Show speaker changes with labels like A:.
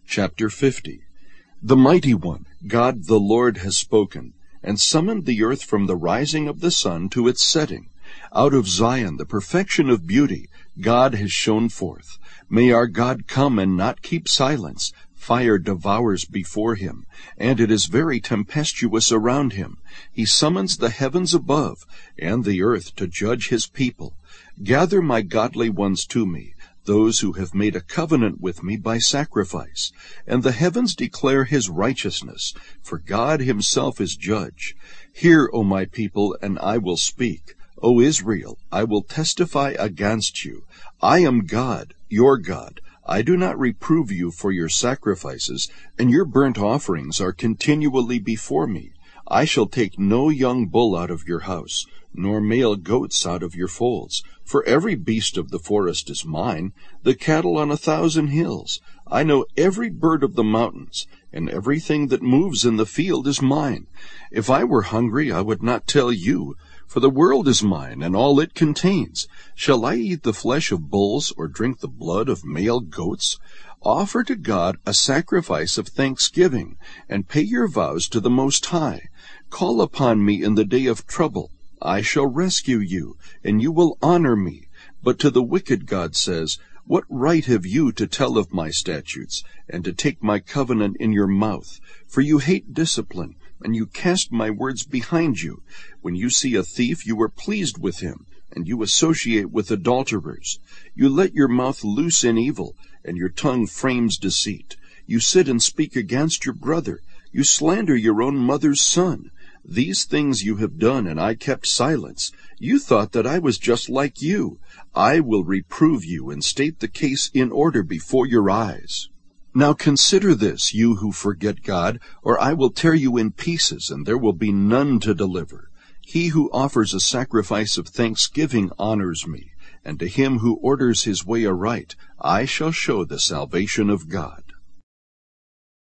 A: Chapter 50. The Mighty One, God the Lord, has spoken, and summoned the earth from the rising of the sun to its setting. Out of Zion, the perfection of beauty, God has shone forth. May our God come and not keep silence. Fire devours before him, and it is very tempestuous around him. He summons the heavens above, and the earth to judge his people. Gather my godly ones to me, those who have made a covenant with me by sacrifice. And the heavens declare his righteousness, for God himself is judge. Hear, O my people, and I will speak. O Israel, I will testify against you. I am God, your God. I do not reprove you for your sacrifices, and your burnt offerings are continually before me. I shall take no young bull out of your house, nor male goats out of your folds. For every beast of the forest is mine, the cattle on 1,000 hills. I know every bird of the mountains, and everything that moves in the field is mine. If I were hungry, I would not tell you, for the world is mine, and all it contains. Shall I eat the flesh of bulls, or drink the blood of male goats? Offer to God a sacrifice of thanksgiving, and pay your vows to the Most High. Call upon me in the day of trouble. I shall rescue you, and you will honor me. But to the wicked God says, What right have you to tell of my statutes, and to take my covenant in your mouth? For you hate discipline, and you cast my words behind you. When you see a thief, you are pleased with him, and you associate with adulterers. You let your mouth loose in evil, and your tongue frames deceit. You sit and speak against your brother. You slander your own mother's son. These things you have done, and I kept silence. You thought that I was just like you. I will reprove you and state the case in order before your eyes. Now consider this, you who forget God, or I will tear you in pieces, and there will be none to deliver. He who offers a sacrifice of thanksgiving honors me, and to him who orders his way aright I shall show the salvation of God.